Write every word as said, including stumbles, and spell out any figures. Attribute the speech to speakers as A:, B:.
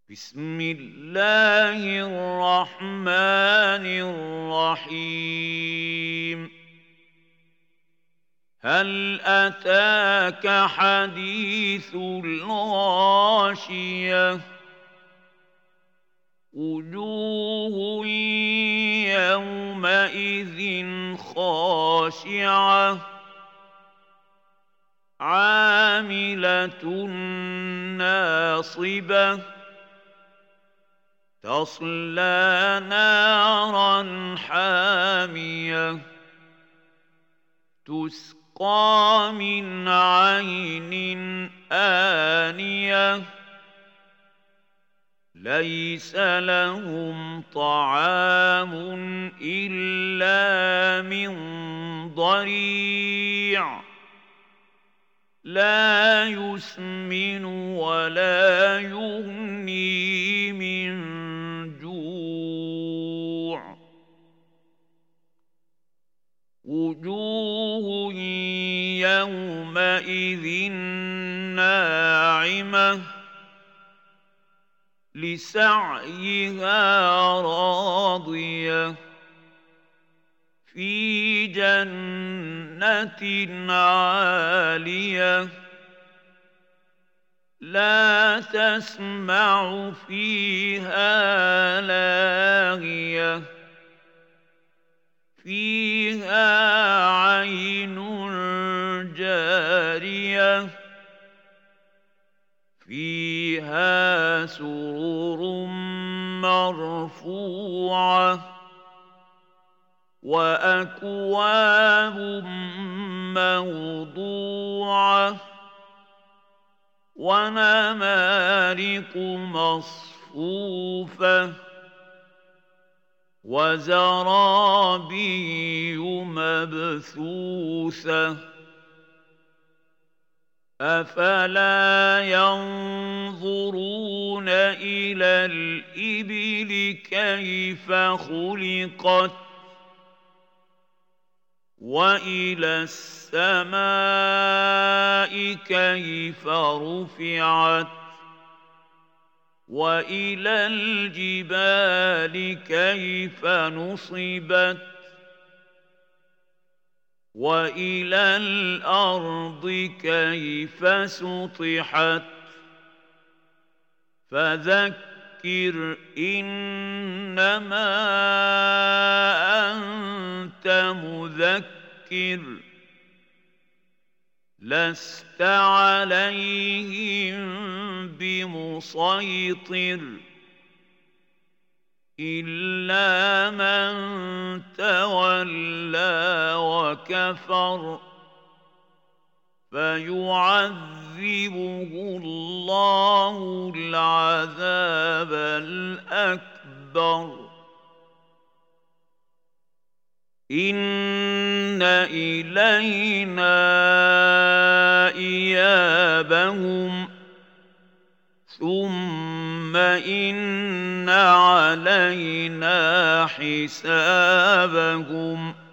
A: بسم الله الرحمن الرحيم. هل أتاك حديث الغاشية؟ وجوه يومئذ خاشعة عاملة ناصبة تصلى نارا حامية تسقى من عين آنية ليس لهم طعام إلا من ضريع لا يسمن ولا يغني من جوع. وجوه يومئذ ناعمة لسعيها راضية في جنة عالية لا تسمع فيها لاغية فيها عين جارية فيها سرر مرفوعة وأكواب موضوعة ونمارق مصفوفة وزرابي مبثوثة أفلا ينظرون إلى الإبل كيف خلقت وإلى السماء كيف رفعت وإلى الجبال كيف نصبت وإلى الأرض كيف سطحت فذكر إنما أنت مذكر لست عليهم بمسيطر إلا من تولى وكفر فيعذبه الله العذاب الأكبر إن إلينا إيابهم ثم إن علينا حسابهم